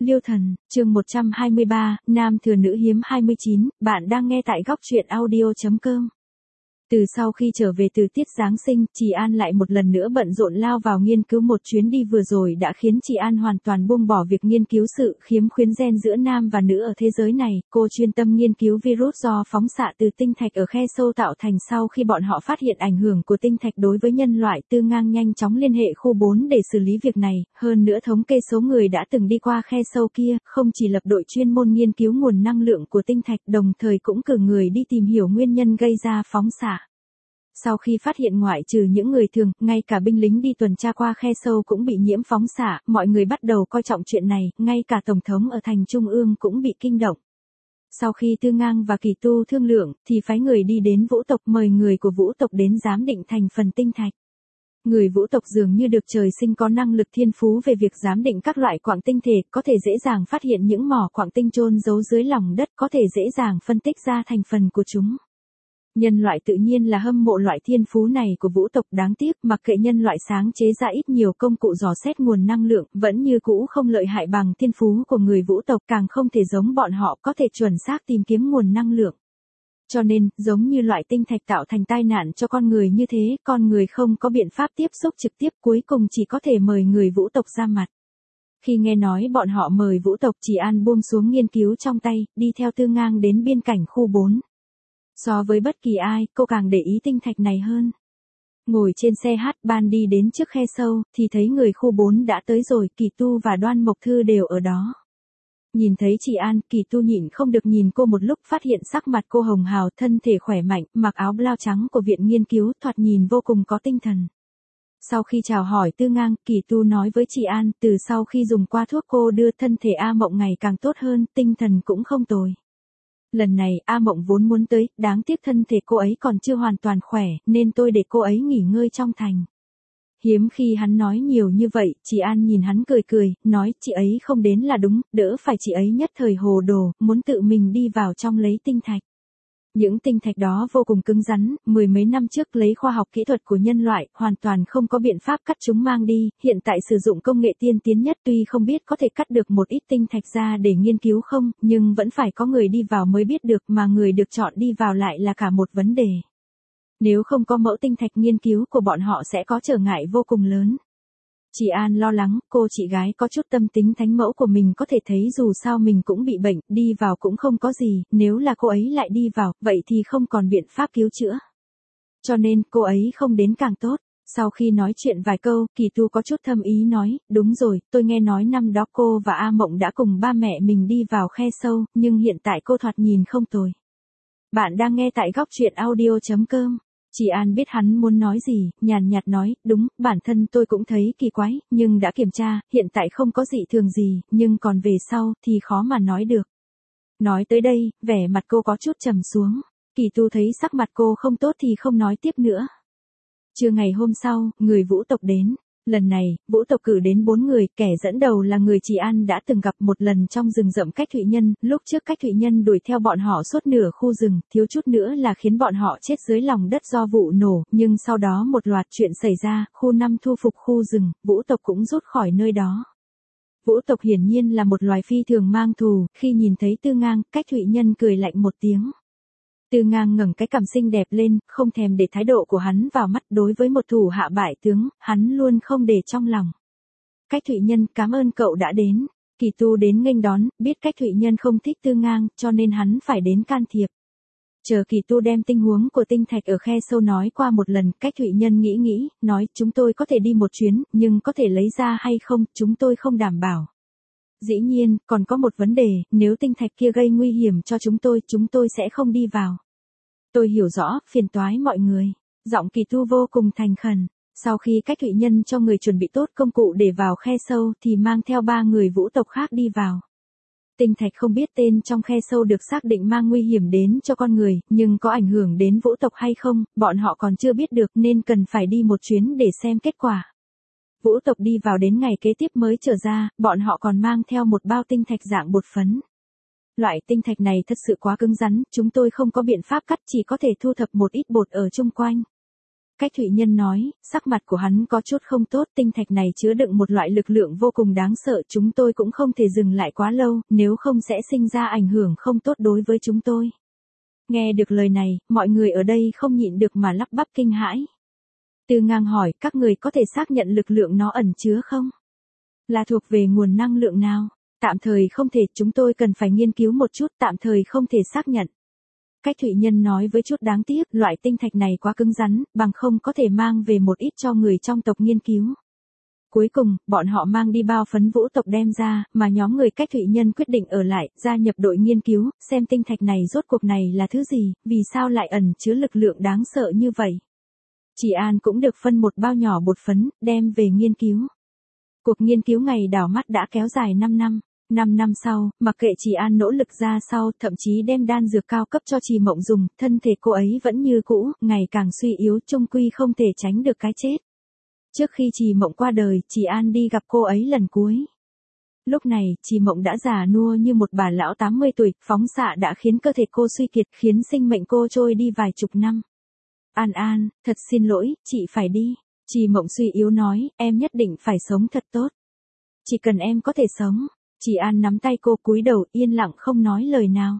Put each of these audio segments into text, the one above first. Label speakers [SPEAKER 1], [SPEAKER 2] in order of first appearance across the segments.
[SPEAKER 1] Liêu Thần, chương 123, Nam thừa nữ hiếm 29, bạn đang nghe tại góc truyện audio.com. Từ sau khi trở về từ tiết Giáng sinh, chị An lại một lần nữa bận rộn lao vào nghiên cứu. Một chuyến đi vừa rồi đã khiến chị An hoàn toàn buông bỏ việc nghiên cứu sự khiếm khuyến gen giữa nam và nữ ở thế giới này. Cô chuyên tâm nghiên cứu virus do phóng xạ từ tinh thạch ở khe sâu tạo thành. Sau khi bọn họ phát hiện ảnh hưởng của tinh thạch đối với nhân loại, Tư Ngang nhanh chóng liên hệ khu 4 để xử lý việc này. Hơn nữa thống kê số người đã từng đi qua khe sâu kia, không chỉ lập đội chuyên môn nghiên cứu nguồn năng lượng của tinh thạch, đồng thời cũng cử người đi tìm hiểu nguyên nhân gây ra phóng xạ. Sau khi phát hiện ngoại trừ những người thường, ngay cả binh lính đi tuần tra qua khe sâu cũng bị nhiễm phóng xạ, mọi người bắt đầu coi trọng chuyện này, ngay cả Tổng thống ở thành Trung ương cũng bị kinh động. Sau khi Tư Ngang và Kỳ Tu thương lượng, thì phái người đi đến Vũ tộc mời người của Vũ tộc đến giám định thành phần tinh thạch. Người Vũ tộc dường như được trời sinh có năng lực thiên phú về việc giám định các loại quặng tinh thể, có thể dễ dàng phát hiện những mỏ quặng tinh chôn giấu dưới lòng đất, có thể dễ dàng phân tích ra thành phần của chúng. Nhân loại tự nhiên là hâm mộ loại thiên phú này của Vũ tộc, đáng tiếc mặc kệ nhân loại sáng chế ra ít nhiều công cụ dò xét nguồn năng lượng, vẫn như cũ không lợi hại bằng thiên phú của người Vũ tộc, càng không thể giống bọn họ có thể chuẩn xác tìm kiếm nguồn năng lượng. Cho nên, giống như loại tinh thạch tạo thành tai nạn cho con người như thế, con người không có biện pháp tiếp xúc trực tiếp, cuối cùng chỉ có thể mời người Vũ tộc ra mặt. Khi nghe nói bọn họ mời Vũ tộc, chị An buông xuống nghiên cứu trong tay, đi theo Tư Ngang đến biên cảnh khu 4. So với bất kỳ ai, cô càng để ý tinh thạch này hơn. Ngồi trên xe ban đi đến trước khe sâu, thì thấy người khu 4 đã tới rồi, Kỳ Tu và Đoan Mộc Thư đều ở đó. Nhìn thấy chị An, Kỳ Tu nhịn không được nhìn cô một lúc, phát hiện sắc mặt cô hồng hào, thân thể khỏe mạnh, mặc áo blau trắng của viện nghiên cứu, thoạt nhìn vô cùng có tinh thần. Sau khi chào hỏi Tư Ngang, Kỳ Tu nói với chị An, từ sau khi dùng qua thuốc cô đưa, thân thể A Mộng ngày càng tốt hơn, tinh thần cũng không tồi. Lần này, A Mộng vốn muốn tới, đáng tiếc thân thể cô ấy còn chưa hoàn toàn khỏe, nên tôi để cô ấy nghỉ ngơi trong thành. Hiếm khi hắn nói nhiều như vậy, chị An nhìn hắn cười cười, nói chị ấy không đến là đúng, đỡ phải chị ấy nhất thời hồ đồ, muốn tự mình đi vào trong lấy tinh thạch. Những tinh thạch đó vô cùng cứng rắn, mười mấy năm trước lấy khoa học kỹ thuật của nhân loại, hoàn toàn không có biện pháp cắt chúng mang đi, hiện tại sử dụng công nghệ tiên tiến nhất, tuy không biết có thể cắt được một ít tinh thạch ra để nghiên cứu không, nhưng vẫn phải có người đi vào mới biết được, mà người được chọn đi vào lại là cả một vấn đề. Nếu không có mẫu tinh thạch, nghiên cứu của bọn họ sẽ có trở ngại vô cùng lớn. Chị An lo lắng, cô chị gái có chút tâm tính thánh mẫu của mình có thể thấy dù sao mình cũng bị bệnh, đi vào cũng không có gì, nếu là cô ấy lại đi vào, vậy thì không còn biện pháp cứu chữa. Cho nên, cô ấy không đến càng tốt. Sau khi nói chuyện vài câu, Kỳ Tu có chút thâm ý nói, đúng rồi, tôi nghe nói năm đó cô và A Mộng đã cùng ba mẹ mình đi vào khe sâu, nhưng hiện tại cô thoạt nhìn không tồi. Bạn đang nghe tại góc truyện audio.com. Chị An biết hắn muốn nói gì, nhàn nhạt nói, đúng, bản thân tôi cũng thấy kỳ quái, nhưng đã kiểm tra, hiện tại không có dị thường gì, nhưng còn về sau, thì khó mà nói được. Nói tới đây, vẻ mặt cô có chút trầm xuống. Kỳ Tu thấy sắc mặt cô không tốt thì không nói tiếp nữa. Trưa ngày hôm sau, người Vũ tộc đến. Lần này, Vũ tộc cử đến 4 người, kẻ dẫn đầu là người chị An đã từng gặp một lần trong rừng rậm Cách Thụy Nhân, lúc trước Cách Thụy Nhân đuổi theo bọn họ suốt nửa khu rừng, thiếu chút nữa là khiến bọn họ chết dưới lòng đất do vụ nổ, nhưng sau đó một loạt chuyện xảy ra, khu 5 thu phục khu rừng, Vũ tộc cũng rút khỏi nơi đó. Vũ tộc hiển nhiên là một loài phi thường mang thù, khi nhìn thấy Tư Ngang, Cách Thụy Nhân cười lạnh một tiếng. Tư Ngang ngẩng cái cằm xinh đẹp lên, không thèm để thái độ của hắn vào mắt, đối với một thủ hạ bại tướng, hắn luôn không để trong lòng. Cách Thụy Nhân, cảm ơn cậu đã đến. Kỳ Tu đến nghênh đón, biết Cách Thụy Nhân không thích Tư Ngang, cho nên hắn phải đến can thiệp. Chờ Kỳ Tu đem tình huống của tinh thạch ở khe sâu nói qua một lần, Cách Thụy Nhân nghĩ, nói, chúng tôi có thể đi một chuyến, nhưng có thể lấy ra hay không, chúng tôi không đảm bảo. Dĩ nhiên, còn có một vấn đề, nếu tinh thạch kia gây nguy hiểm cho chúng tôi sẽ không đi vào. Tôi hiểu rõ, phiền toái mọi người. Giọng Kỳ Tu vô cùng thành khẩn. Sau khi Cách Thụy Nhân cho người chuẩn bị tốt công cụ để vào khe sâu thì mang theo 3 người Vũ tộc khác đi vào. Tinh thạch không biết tên trong khe sâu được xác định mang nguy hiểm đến cho con người, nhưng có ảnh hưởng đến Vũ tộc hay không, bọn họ còn chưa biết được nên cần phải đi một chuyến để xem kết quả. Vũ tộc đi vào đến ngày kế tiếp mới trở ra, bọn họ còn mang theo một bao tinh thạch dạng bột phấn. Loại tinh thạch này thật sự quá cứng rắn, chúng tôi không có biện pháp cắt, chỉ có thể thu thập một ít bột ở chung quanh. Cách Thụy Nhân nói, sắc mặt của hắn có chút không tốt, tinh thạch này chứa đựng một loại lực lượng vô cùng đáng sợ, chúng tôi cũng không thể dừng lại quá lâu, nếu không sẽ sinh ra ảnh hưởng không tốt đối với chúng tôi. Nghe được lời này, mọi người ở đây không nhịn được mà lắp bắp kinh hãi. Tư Ngang hỏi, các người có thể xác nhận lực lượng nó ẩn chứa không? Là thuộc về nguồn năng lượng nào? Tạm thời không thể, chúng tôi cần phải nghiên cứu một chút, tạm thời không thể xác nhận. Cách Thụy Nhân nói với chút đáng tiếc, loại tinh thạch này quá cứng rắn, bằng không có thể mang về một ít cho người trong tộc nghiên cứu. Cuối cùng, bọn họ mang đi bao phấn vũ tộc đem ra, mà nhóm người Cách Thụy Nhân quyết định ở lại, gia nhập đội nghiên cứu, xem tinh thạch này rốt cuộc này là thứ gì, vì sao lại ẩn chứa lực lượng đáng sợ như vậy. Chỉ An cũng được phân một bao nhỏ bột phấn, đem về nghiên cứu. Cuộc nghiên cứu ngày đảo mắt đã kéo dài 5 năm. 5 năm sau, mặc kệ Chỉ An nỗ lực ra sau, thậm chí đem đan dược cao cấp cho Chỉ Mộng dùng, thân thể cô ấy vẫn như cũ, ngày càng suy yếu, chung quy không thể tránh được cái chết. Trước khi Chỉ Mộng qua đời, Chỉ An đi gặp cô ấy lần cuối. Lúc này, Chỉ Mộng đã già nua như một bà lão 80 tuổi, phóng xạ đã khiến cơ thể cô suy kiệt, khiến sinh mệnh cô trôi đi vài chục năm. An An, thật xin lỗi, chị phải đi. Chỉ Mộng suy yếu nói, em nhất định phải sống thật tốt. Chỉ cần em có thể sống. Chỉ An nắm tay cô cúi đầu yên lặng không nói lời nào.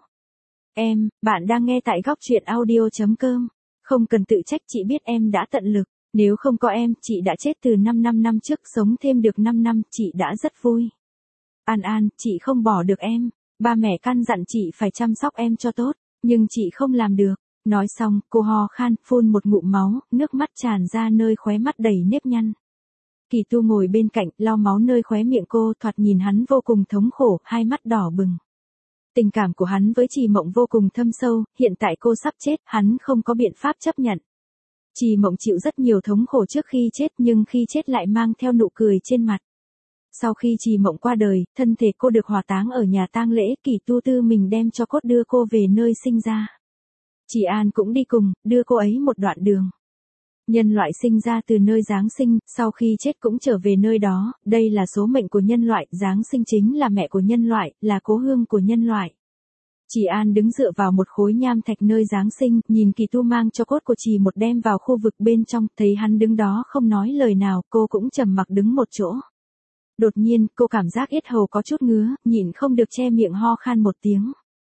[SPEAKER 1] Bạn đang nghe tại góc truyện audio.com. Không cần tự trách, chị biết em đã tận lực. Nếu không có em, chị đã chết từ 5 năm trước, sống thêm được 5 năm, chị đã rất vui. An An, chị không bỏ được em. Ba mẹ căn dặn chị phải chăm sóc em cho tốt, nhưng chị không làm được. Nói xong, cô ho khan, phun một ngụm máu, nước mắt tràn ra nơi khóe mắt đầy nếp nhăn. Kỳ Tu ngồi bên cạnh, lau máu nơi khóe miệng cô, thoạt nhìn hắn vô cùng thống khổ, hai mắt đỏ bừng. Tình cảm của hắn với Chỉ Mộng vô cùng thâm sâu, hiện tại cô sắp chết, hắn không có biện pháp chấp nhận. Chỉ Mộng chịu rất nhiều thống khổ trước khi chết, nhưng khi chết lại mang theo nụ cười trên mặt. Sau khi Chỉ Mộng qua đời, thân thể cô được hỏa táng ở nhà tang lễ, Kỳ Tu tự mình đem cho cốt đưa cô về nơi sinh ra. Chỉ An cũng đi cùng, đưa cô ấy một đoạn đường. Nhân loại sinh ra từ nơi Giáng sinh, sau khi chết cũng trở về nơi đó, đây là số mệnh của nhân loại, Giáng sinh chính là mẹ của nhân loại, là cố hương của nhân loại. Chỉ An đứng dựa vào một khối nham thạch nơi Giáng sinh, nhìn Kỳ Tu mang cho cốt của Chỉ một đem vào khu vực bên trong, thấy hắn đứng đó không nói lời nào, cô cũng trầm mặc đứng một chỗ. Đột nhiên, cô cảm giác yết hầu có chút ngứa, nhịn không được che miệng ho khan một tiếng.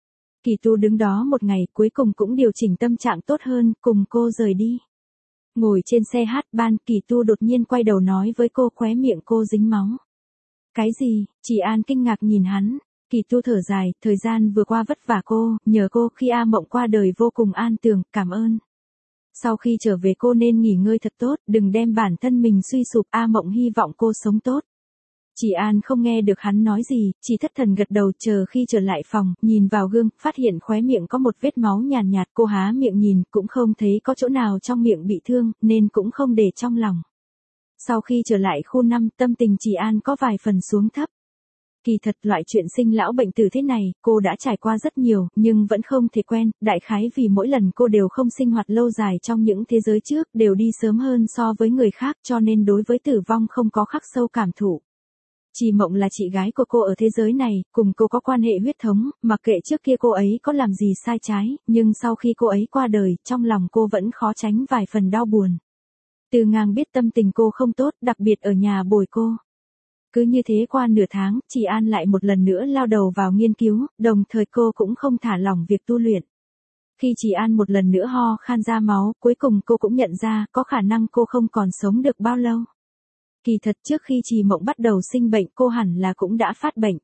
[SPEAKER 1] Kỳ Tu đứng đó một ngày, cuối cùng cũng điều chỉnh tâm trạng tốt hơn, cùng cô rời đi. Ngồi trên xe hát ban, Kỳ Tu đột nhiên quay đầu nói với cô, khóe miệng cô dính máu. Cái gì? Chỉ An kinh ngạc nhìn hắn. Kỳ Tu thở dài, thời gian vừa qua vất vả cô, nhờ cô khi A Mộng qua đời vô cùng an tường, cảm ơn. Sau khi trở về cô nên nghỉ ngơi thật tốt, đừng đem bản thân mình suy sụp, A Mộng hy vọng cô sống tốt. Chỉ An không nghe được hắn nói gì, chỉ thất thần gật đầu, chờ khi trở lại phòng, nhìn vào gương, phát hiện khóe miệng có một vết máu nhàn nhạt, cô há miệng nhìn, cũng không thấy có chỗ nào trong miệng bị thương, nên cũng không để trong lòng. Sau khi trở lại khu 5, tâm tình Chỉ An có vài phần xuống thấp. Kỳ thật loại chuyện sinh lão bệnh tử thế này, cô đã trải qua rất nhiều, nhưng vẫn không thể quen, đại khái vì mỗi lần cô đều không sinh hoạt lâu dài trong những thế giới trước, đều đi sớm hơn so với người khác, cho nên đối với tử vong không có khắc sâu cảm thụ. Chỉ Mộng là chị gái của cô ở thế giới này, cùng cô có quan hệ huyết thống, mặc kệ trước kia cô ấy có làm gì sai trái, nhưng sau khi cô ấy qua đời, trong lòng cô vẫn khó tránh vài phần đau buồn. Từ Ngang biết tâm tình cô không tốt, đặc biệt ở nhà bồi cô. Cứ như thế qua nửa tháng, Chỉ An lại một lần nữa lao đầu vào nghiên cứu, đồng thời cô cũng không thả lỏng việc tu luyện. Khi Chỉ An một lần nữa ho khan ra máu, cuối cùng cô cũng nhận ra, có khả năng cô không còn sống được bao lâu. Kỳ thật trước khi Chỉ Mộng bắt đầu sinh bệnh, cô hẳn là cũng đã phát bệnh.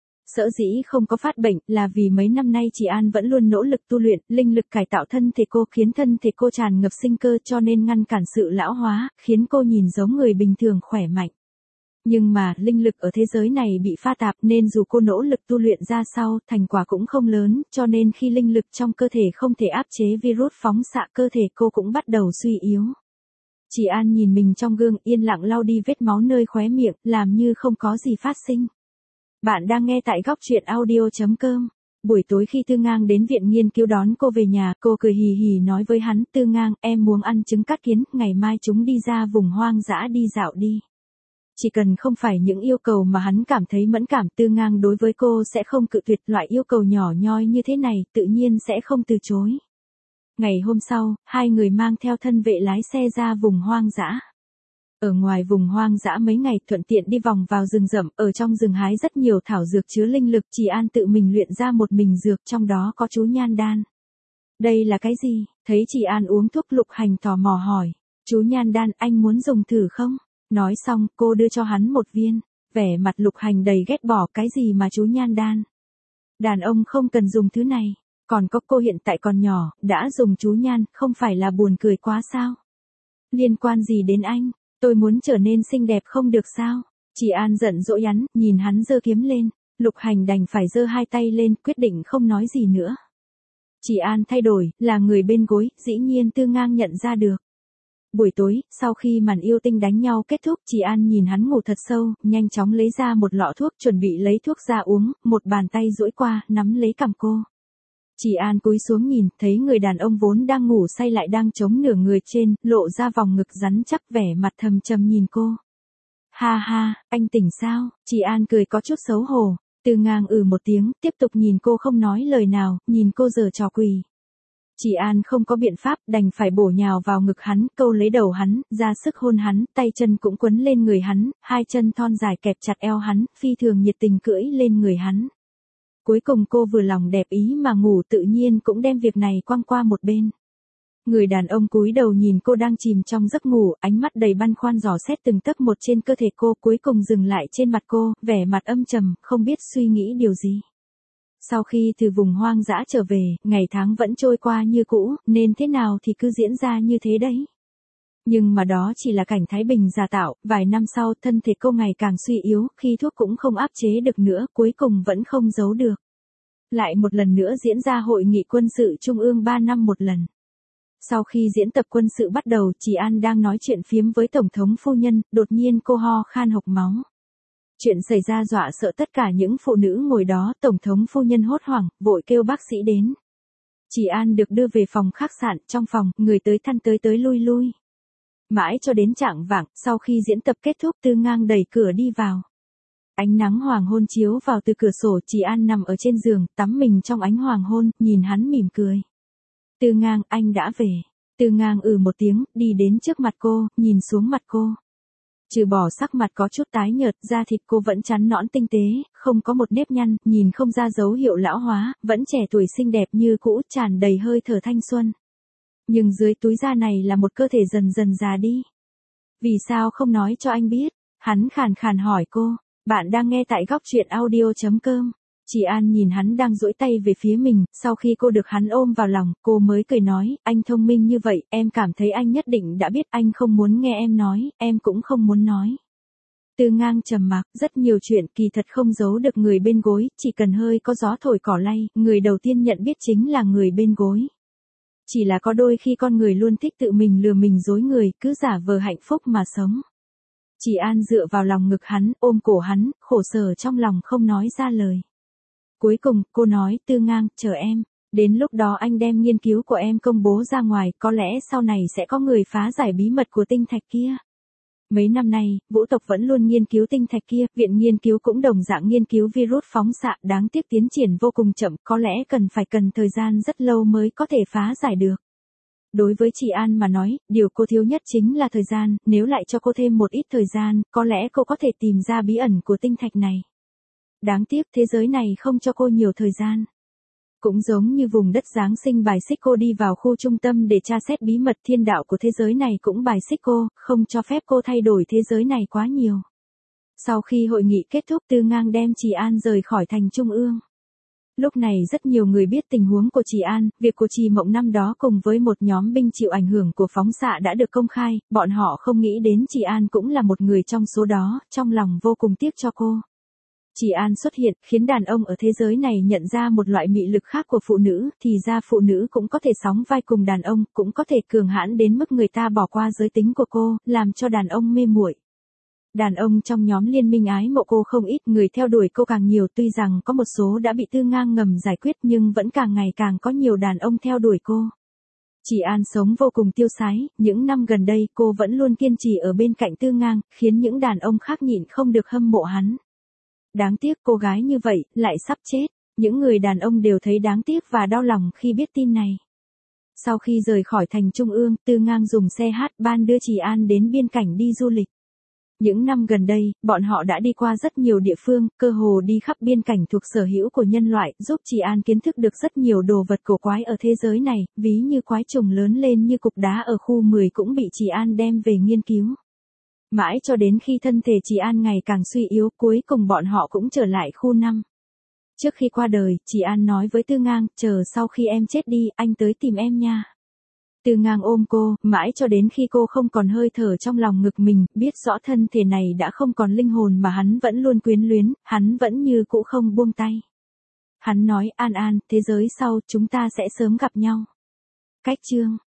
[SPEAKER 1] Sở dĩ không có phát bệnh là vì mấy năm nay Chỉ An vẫn luôn nỗ lực tu luyện, linh lực cải tạo thân thể cô, khiến thân thể cô tràn ngập sinh cơ, cho nên ngăn cản sự lão hóa, khiến cô nhìn giống người bình thường khỏe mạnh. Nhưng mà, linh lực ở thế giới này bị pha tạp nên dù cô nỗ lực tu luyện ra sau, thành quả cũng không lớn, cho nên khi linh lực trong cơ thể không thể áp chế virus phóng xạ, cơ thể cô cũng bắt đầu suy yếu. Chỉ An nhìn mình trong gương, yên lặng lau đi vết máu nơi khóe miệng, làm như không có gì phát sinh. Bạn đang nghe tại góc truyện audio.com. Buổi tối khi Tư Ngang đến viện nghiên cứu đón cô về nhà, cô cười hì hì nói với hắn, Tư Ngang, em muốn ăn trứng cắt kiến, ngày mai chúng đi ra vùng hoang dã đi dạo đi. Chỉ cần không phải những yêu cầu mà hắn cảm thấy mẫn cảm, Tư Ngang đối với cô sẽ không cự tuyệt, loại yêu cầu nhỏ nhoi như thế này, tự nhiên sẽ không từ chối. Ngày hôm sau, hai người mang theo thân vệ lái xe ra vùng hoang dã. Ở ngoài vùng hoang dã mấy ngày thuận tiện đi vòng vào rừng rậm, ở trong rừng hái rất nhiều thảo dược chứa linh lực, Chỉ An tự mình luyện ra một mình dược trong đó có chú nhan đan. Đây là cái gì? Thấy Chỉ An uống thuốc Lục Hành tò mò hỏi. Chú nhan đan, anh muốn dùng thử không? Nói xong, cô đưa cho hắn một viên. Vẻ mặt Lục Hành đầy ghét bỏ, cái gì mà chú nhan đan? Đàn ông không cần dùng thứ này. Còn có cô hiện tại còn nhỏ, đã dùng chú nhan, không phải là buồn cười quá sao? Liên quan gì đến anh? Tôi muốn trở nên xinh đẹp không được sao? Chỉ An giận dỗi hắn, nhìn hắn giơ kiếm lên. Lục Hành đành phải giơ hai tay lên, quyết định không nói gì nữa. Chỉ An thay đổi, là người bên gối, dĩ nhiên Tư Ngang nhận ra được. Buổi tối, sau khi màn yêu tinh đánh nhau kết thúc, Chỉ An nhìn hắn ngủ thật sâu, nhanh chóng lấy ra một lọ thuốc, chuẩn bị lấy thuốc ra uống, một bàn tay duỗi qua, nắm lấy cằm cô. Chỉ An cúi xuống nhìn, thấy người đàn ông vốn đang ngủ say lại đang chống nửa người trên, lộ ra vòng ngực rắn chắc, vẻ mặt thầm trầm nhìn cô. Ha ha, anh tỉnh sao? Chỉ An cười có chút xấu hổ. Tư Ngang một tiếng, tiếp tục nhìn cô không nói lời nào, nhìn cô giở trò quỷ. Chỉ An không có biện pháp, đành phải bổ nhào vào ngực hắn, câu lấy đầu hắn, ra sức hôn hắn, tay chân cũng quấn lên người hắn, hai chân thon dài kẹp chặt eo hắn, phi thường nhiệt tình cưỡi lên người hắn. Cuối cùng cô vừa lòng đẹp ý mà ngủ, tự nhiên cũng đem việc này quăng qua một bên. Người đàn ông cúi đầu nhìn cô đang chìm trong giấc ngủ, ánh mắt đầy băn khoăn dò xét từng tấc một trên cơ thể cô, cuối cùng dừng lại trên mặt cô, vẻ mặt âm trầm, không biết suy nghĩ điều gì. Sau khi từ vùng hoang dã trở về, ngày tháng vẫn trôi qua như cũ, nên thế nào thì cứ diễn ra như thế đấy. Nhưng mà đó chỉ là cảnh thái bình giả tạo, vài năm sau thân thể cô ngày càng suy yếu, khi thuốc cũng không áp chế được nữa, cuối cùng vẫn không giấu được. Lại một lần nữa diễn ra hội nghị quân sự trung ương 3 năm một lần. Sau khi diễn tập quân sự bắt đầu, Chỉ An đang nói chuyện phiếm với Tổng thống phu nhân, đột nhiên cô ho khan hộc máu. Chuyện xảy ra dọa sợ tất cả những phụ nữ ngồi đó, Tổng thống phu nhân hốt hoảng, vội kêu bác sĩ đến. Chỉ An được đưa về phòng khách sạn, trong phòng, người tới thăn tới lui lui. Mãi cho đến chạng vạng, sau khi diễn tập kết thúc, Tư Ngang đẩy cửa đi vào. Ánh nắng hoàng hôn chiếu vào từ cửa sổ, Chỉ An nằm ở trên giường, tắm mình trong ánh hoàng hôn, nhìn hắn mỉm cười. Tư Ngang, anh đã về. Tư Ngang một tiếng, đi đến trước mặt cô, nhìn xuống mặt cô. Trừ bỏ sắc mặt có chút tái nhợt, da thịt cô vẫn trắng nõn tinh tế, không có một nếp nhăn, nhìn không ra dấu hiệu lão hóa, vẫn trẻ tuổi xinh đẹp như cũ, tràn đầy hơi thở thanh xuân. Nhưng dưới túi da này là một cơ thể dần dần già đi. Vì sao không nói cho anh biết? Hắn khàn khàn hỏi cô. Bạn đang nghe tại góc truyện audio.com. Chỉ An nhìn hắn đang duỗi tay về phía mình, sau khi cô được hắn ôm vào lòng, cô mới cười nói, anh thông minh như vậy, em cảm thấy anh nhất định đã biết, anh không muốn nghe em nói, em cũng không muốn nói. Tư Ngang trầm mặc, rất nhiều chuyện kỳ thật không giấu được người bên gối, chỉ cần hơi có gió thổi cỏ lay, người đầu tiên nhận biết chính là người bên gối. Chỉ là có đôi khi con người luôn thích tự mình lừa mình dối người, cứ giả vờ hạnh phúc mà sống. Chỉ An dựa vào lòng ngực hắn, ôm cổ hắn, khổ sở trong lòng không nói ra lời. Cuối cùng, cô nói, Tư Ngang, chờ em. Đến lúc đó anh đem nghiên cứu của em công bố ra ngoài, có lẽ sau này sẽ có người phá giải bí mật của tinh thạch kia. Mấy năm nay, vũ tộc vẫn luôn nghiên cứu tinh thạch kia, viện nghiên cứu cũng đồng dạng nghiên cứu virus phóng xạ, đáng tiếc tiến triển vô cùng chậm, có lẽ cần thời gian rất lâu mới có thể phá giải được. Đối với Chỉ An mà nói, điều cô thiếu nhất chính là thời gian, nếu lại cho cô thêm một ít thời gian, có lẽ cô có thể tìm ra bí ẩn của tinh thạch này. Đáng tiếc thế giới này không cho cô nhiều thời gian. Cũng giống như vùng đất Giáng sinh bài xích cô đi vào khu trung tâm để tra xét bí mật thiên đạo của thế giới này cũng bài xích cô, không cho phép cô thay đổi thế giới này quá nhiều. Sau khi hội nghị kết thúc, Tư Ngang đem Chỉ An rời khỏi thành trung ương. Lúc này rất nhiều người biết tình huống của Chỉ An, việc của Trì Mộng năm đó cùng với một nhóm binh chịu ảnh hưởng của phóng xạ đã được công khai, bọn họ không nghĩ đến Chỉ An cũng là một người trong số đó, trong lòng vô cùng tiếc cho cô. Chỉ An xuất hiện, khiến đàn ông ở thế giới này nhận ra một loại mị lực khác của phụ nữ, thì ra phụ nữ cũng có thể sóng vai cùng đàn ông, cũng có thể cường hãn đến mức người ta bỏ qua giới tính của cô, làm cho đàn ông mê muội. Đàn ông trong nhóm liên minh ái mộ cô không ít, người theo đuổi cô càng nhiều, tuy rằng có một số đã bị Tư Ngang ngầm giải quyết nhưng vẫn càng ngày càng có nhiều đàn ông theo đuổi cô. Chỉ An sống vô cùng tiêu sái, những năm gần đây cô vẫn luôn kiên trì ở bên cạnh Tư Ngang, khiến những đàn ông khác nhịn không được hâm mộ hắn. Đáng tiếc cô gái như vậy, lại sắp chết. Những người đàn ông đều thấy đáng tiếc và đau lòng khi biết tin này. Sau khi rời khỏi thành Trung ương, Tư Ngang dùng xe hát-ban đưa Trì An đến biên cảnh đi du lịch. Những năm gần đây, bọn họ đã đi qua rất nhiều địa phương, cơ hồ đi khắp biên cảnh thuộc sở hữu của nhân loại, giúp Trì An kiến thức được rất nhiều đồ vật cổ quái ở thế giới này, ví như quái trùng lớn lên như cục đá ở khu 10 cũng bị Trì An đem về nghiên cứu. Mãi cho đến khi thân thể Trì An ngày càng suy yếu, cuối cùng bọn họ cũng trở lại khu 5. Trước khi qua đời, Trì An nói với Tư Ngang, chờ sau khi em chết đi, anh tới tìm em nha. Tư Ngang ôm cô, mãi cho đến khi cô không còn hơi thở trong lòng ngực mình, biết rõ thân thể này đã không còn linh hồn mà hắn vẫn luôn quyến luyến, hắn vẫn như cũ không buông tay. Hắn nói, An An, thế giới sau, chúng ta sẽ sớm gặp nhau. Cách chương